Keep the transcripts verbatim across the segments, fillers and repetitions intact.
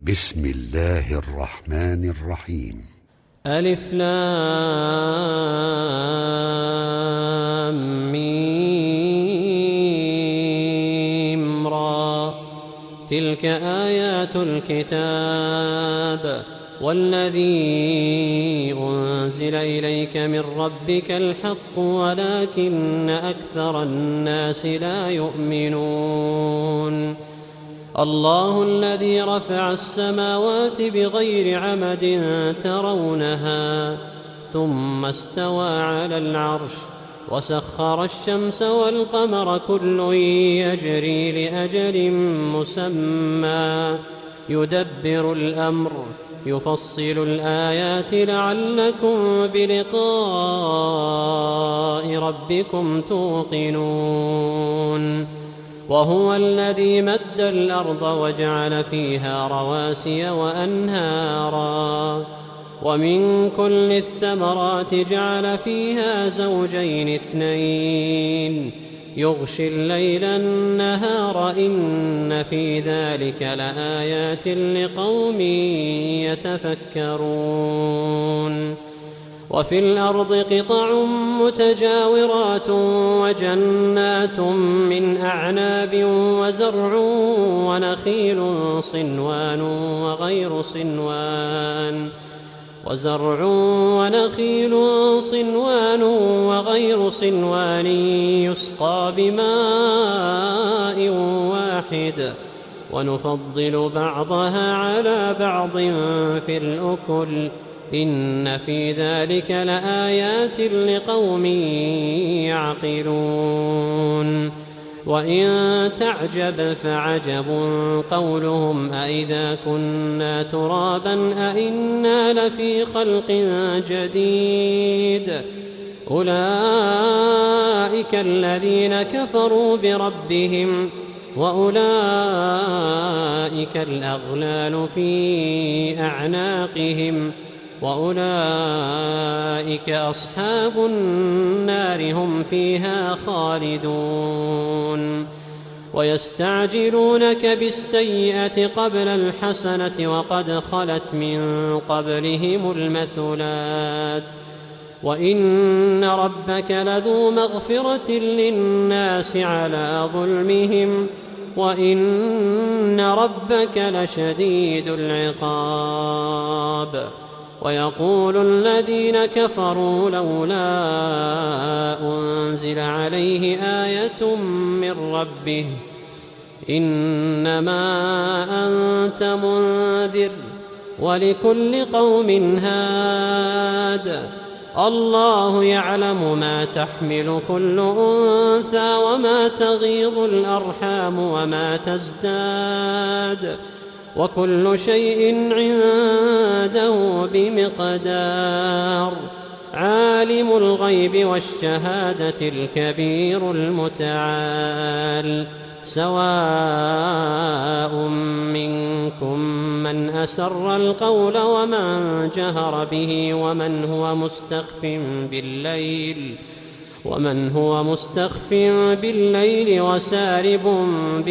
بسم الله الرحمن الرحيم. ألف لام ميم را. تلك آيات الكتاب والذي أنزل إليك من ربك الحق ولكن أكثر الناس لا يؤمنون. الله الذي رفع السماوات بغير عمد ترونها ثم استوى على العرش وسخر الشمس والقمر كل يجري لأجل مسمى يدبر الأمر يفصل الآيات لعلكم بلقاء ربكم توقنون. وهو الذي مد الأرض وجعل فيها رواسي وأنهارا ومن كل الثمرات جعل فيها زوجين اثنين يغشي الليل النهار إن في ذلك لآيات لقوم يتفكرون. وفي الأرض قطع متجاورات وجنات من أعناب وزرع ونخيل صنوان وغير صنوان وزرع ونخيل صنوان وغير صنوان يسقى بماء واحد ونفضل بعضها على بعض في الأكل إن في ذلك لآيات لقوم يعقلون. وإن تعجب فعجب قولهم أإذا كنا ترابا أإنا لفي خلق جديد أولئك الذين كفروا بربهم وأولئك الأغلال في أعناقهم وأولئك أصحاب النار هم فيها خالدون. ويستعجلونك بالسيئة قبل الحسنة وقد خلت من قبلهم المثلات وإن ربك لذو مغفرة للناس على ظلمهم وإن ربك لشديد العقاب. ويقول الذين كفروا لولا أنزل عليه آية من ربه إنما أنت منذر ولكل قوم هاد الله يعلم ما تحمل كل أنثى وما تغيض الأرحام وما تزداد وكل شيء عنده بمقدار. عالم الغيب والشهادة الكبير المتعال سواء منكم من أسر القول ومن جهر به ومن هو مستخف بالليل ومن هو مستخف بالليل وسارب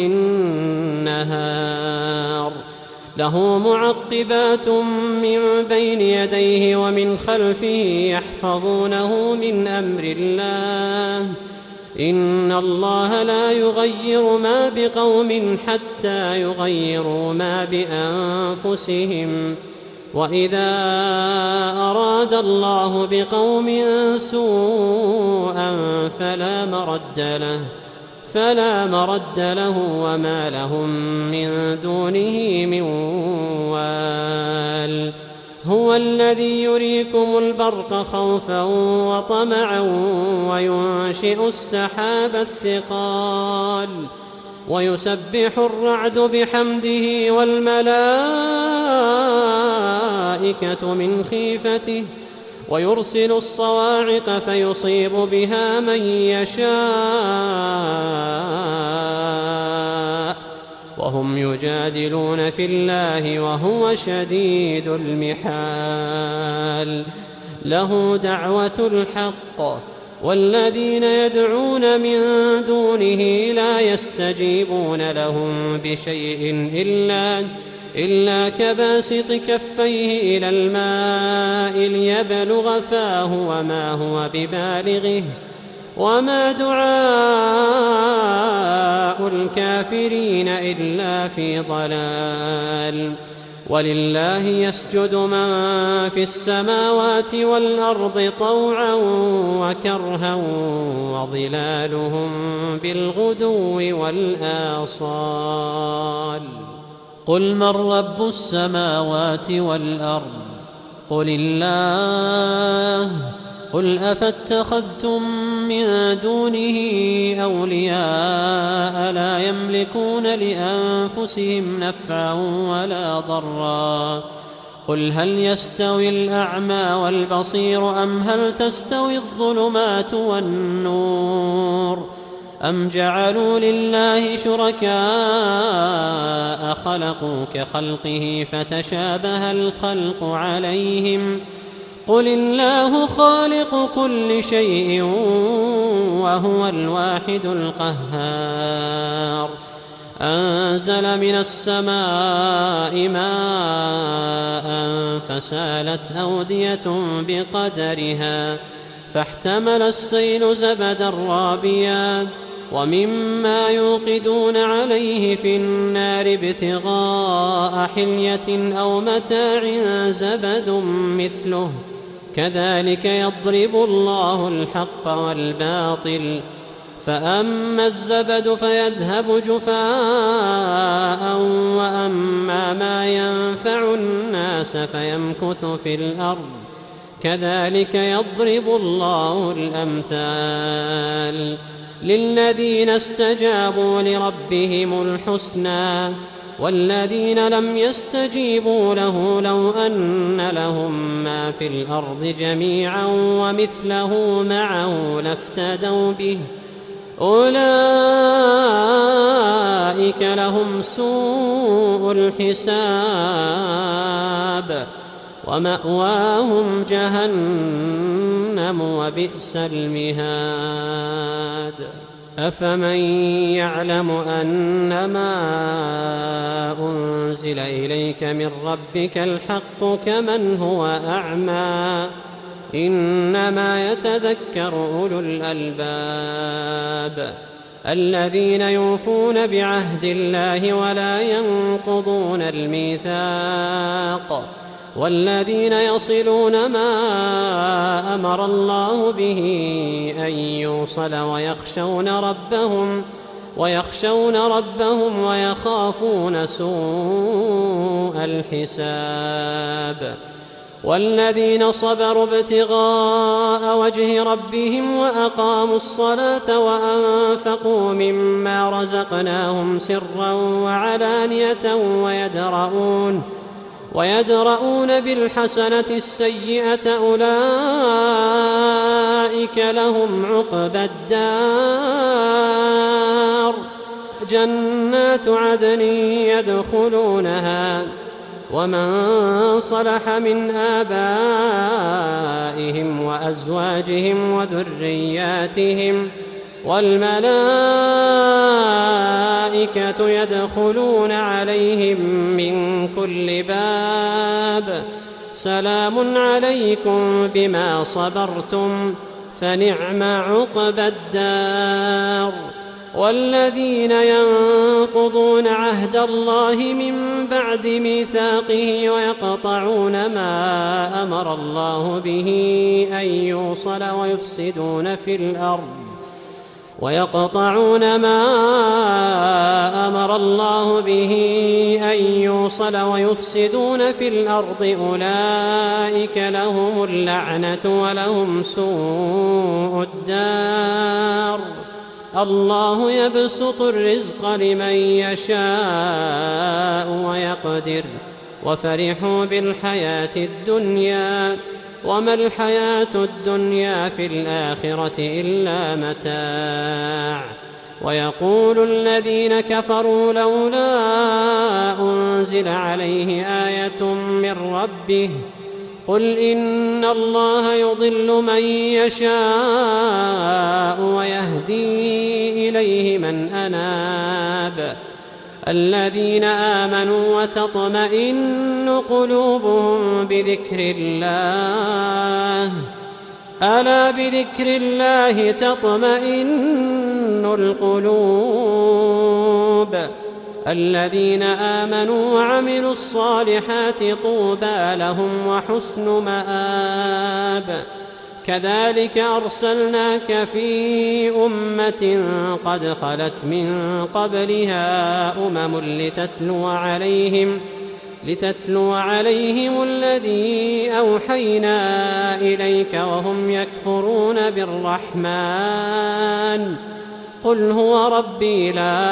بالنهار له معقبات من بين يديه ومن خلفه يحفظونه من أمر الله إن الله لا يغير ما بقوم حتى يغيروا ما بأنفسهم وإذا أراد الله بقوم سوءا فلا مرد له فلا مرد له وما لهم من دونه من وال. هو الذي يريكم البرق خوفا وطمعا وينشئ السحاب الثقال ويسبح الرعد بحمده والملائكة من خيفته ويرسل الصواعق فيصيب بها من يشاء وهم يجادلون في الله وهو شديد المحال. له دعوة الحق والذين يدعون من دونه لا يستجيبون لهم بشيء إلا إلا كباسط كفيه إلى الماء ليبلغ فاه وما هو ببالغه وما دعاء الكافرين إلا في ضلال. ولله يسجد من في السماوات والأرض طوعا وكرها وظلالهم بالغدو والآصال. قل من رب السماوات والأرض قل الله قل أفاتخذتم من دونه أولياء لا يملكون لأنفسهم نفعا ولا ضرا قل هل يستوي الأعمى والبصير أم هل تستوي الظلمات والنور أم جعلوا لله شركاء خلقوا كخلقه فتشابه الخلق عليهم قل الله خالق كل شيء وهو الواحد القهار. أنزل من السماء ماء فسالت أودية بقدرها فاحتمل السيل زبدا رابيا ومما يوقدون عليه في النار ابتغاء حلية أو متاع زبد مثله كذلك يضرب الله الحق والباطل فأما الزبد فيذهب جفاء وأما ما ينفع الناس فيمكث في الأرض كذلك يضرب الله الأمثال. للذين استجابوا لربهم الحسنى والذين لم يستجيبوا له لو أن لهم ما في الأرض جميعا ومثله معه لافتدوا به أولئك لهم سوء الحساب ومأواهم جهنم وبئس المهاد. أفمن يعلم أنما أنزل إليك من ربك الحق كمن هو أعمى إنما يتذكر أولو الألباب الذين يوفون بعهد الله ولا ينقضون الميثاق والذين يصلون ما أمر الله به أن يوصل ويخشون ربهم ويخشون ربهم ويخافون سوء الحساب والذين صبروا ابتغاء وجه ربهم وأقاموا الصلاة وأنفقوا مما رزقناهم سرا وعلانية ويدرؤون ويدرؤون بالحسنة السيئة أولئك لهم عقبى الدار جنات عدن يدخلونها ومن صلح من آبائهم وأزواجهم وذرياتهم والملائكة يدخلون عليهم من كل باب سلام عليكم بما صبرتم فنعم عقبى الدار. والذين ينقضون عهد الله من بعد ميثاقه ويقطعون ما أمر الله به أن يوصل ويفسدون في الأرض ويقطعون ما أمر الله به أن يوصل ويفسدون في الأرض أولئك لهم اللعنة ولهم سوء الدار. الله يبسط الرزق لمن يشاء ويقدر وفرحوا بالحياة الدنيا وما الحياة الدنيا في الآخرة إلا متاع. ويقول الذين كفروا لولا أنزل عليه آية من ربه قل إن الله يضل من يشاء ويهدي إليه من أناب الذين آمنوا وتطمئن قلوبهم بذكر الله ألا بذكر الله تطمئن القلوب الذين آمنوا وعملوا الصالحات طوبى لهم وحسن مآب كذلك أرسلناك في أمة قد خلت من قبلها أمم لتتلو عليهم لتتلو عليهم الذي أوحينا إليك وهم يكفرون بالرحمن قل هو ربي لا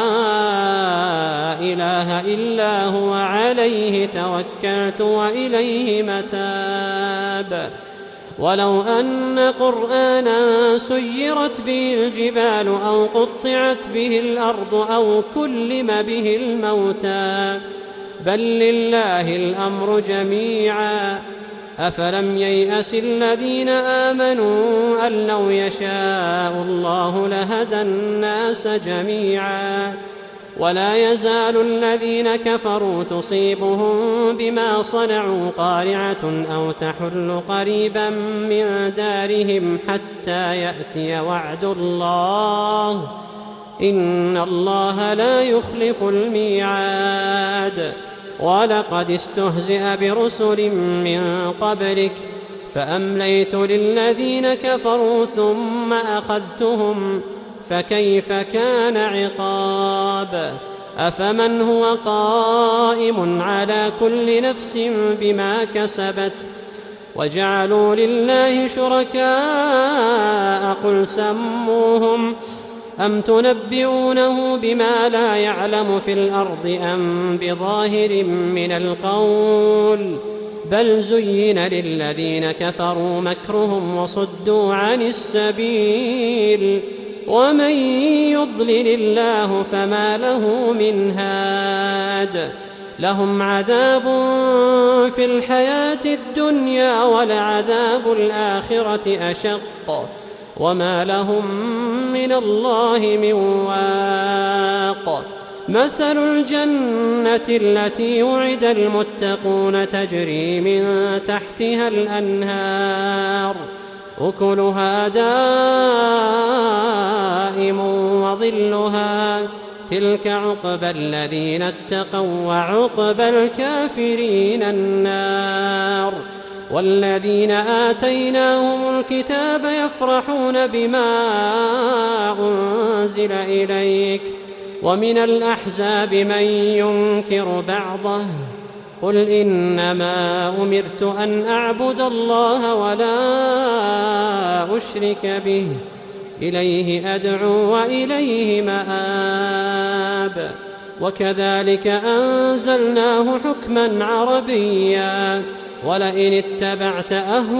إله إلا هو عليه توكلت وإليه متاب ولو أن قرآنا سيرت به الجبال أو قطعت به الأرض أو كلم به الموتى بل لله الأمر جميعا أفلم ييأس الذين آمنوا أن لو يشاء الله لهدى الناس جميعا ولا يزال الذين كفروا تصيبهم بما صنعوا قارعة أو تحل قريبا من دارهم حتى يأتي وعد الله إن الله لا يخلف الميعاد ولقد استهزئ برسل من قبلك فأمليت للذين كفروا ثم أخذتهم فكيف كان عقاب أفمن هو قائم على كل نفس بما كسبت وجعلوا لله شركاء قل سموهم أم تنبئونه بما لا يعلم في الأرض أم بظاهر من القول بل زين للذين كفروا مكرهم وصدوا عن السبيل ومن يضلل الله فما له من هاد لهم عذاب في الحياة الدنيا ولعذاب الآخرة أشق وما لهم من الله من واق مثل الجنة التي وعد المتقون تجري من تحتها الأنهار أكلها دائم وظلها تلك عقبى الذين اتقوا وعقبى الكافرين النار والذين آتيناهم الكتاب يفرحون بما أنزل إليك ومن الأحزاب من ينكر بعضه قل إنما أمرت أن أعبد الله ولا أشرك به إليه أدعو وإليه مآب وكذلك أنزلناه حكما عربيا ولئن اتبعت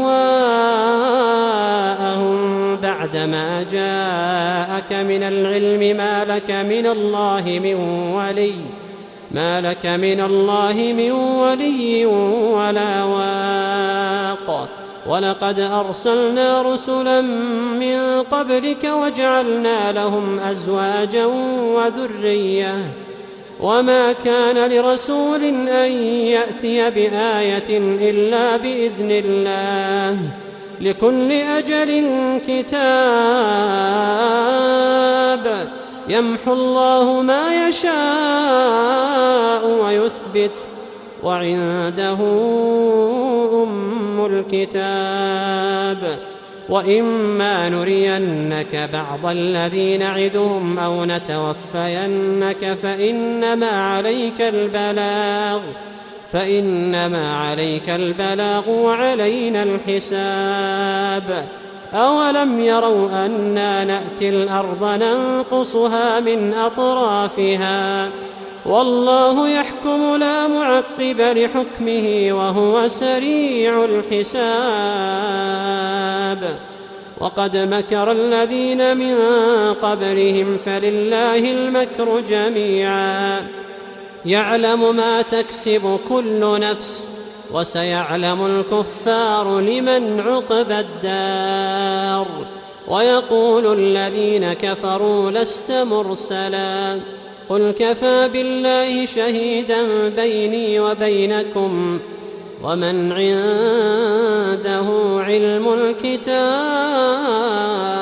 أهواءهم بعدما جاءك من العلم ما لك من الله من ولي ما لك من الله من ولي ولا واق ولقد أرسلنا رسلا من قبلك وجعلنا لهم أزواجا وذرية وما كان لرسول أن يأتي بآية إلا بإذن الله لكل أجل كتاب يمحو الله ما يشاء ويثبت وعنده أم الكتاب وإما نرينك بعض الذي نعدهم أو نتوفينك فإنما عليك البلاغ فإنما عليك البلاغ وعلينا الحساب أولم يروا أنا نأتي الأرض ننقصها من أطرافها والله يحكم لا معقب لحكمه وهو سريع الحساب وقد مكر الذين من قبلهم فلله المكر جميعا يعلم ما تكسب كل نفس وسيعلم الكفار لمن عقبى الدار ويقول الذين كفروا لست مرسلا قل كفى بالله شهيدا بيني وبينكم ومن عنده علم الكتاب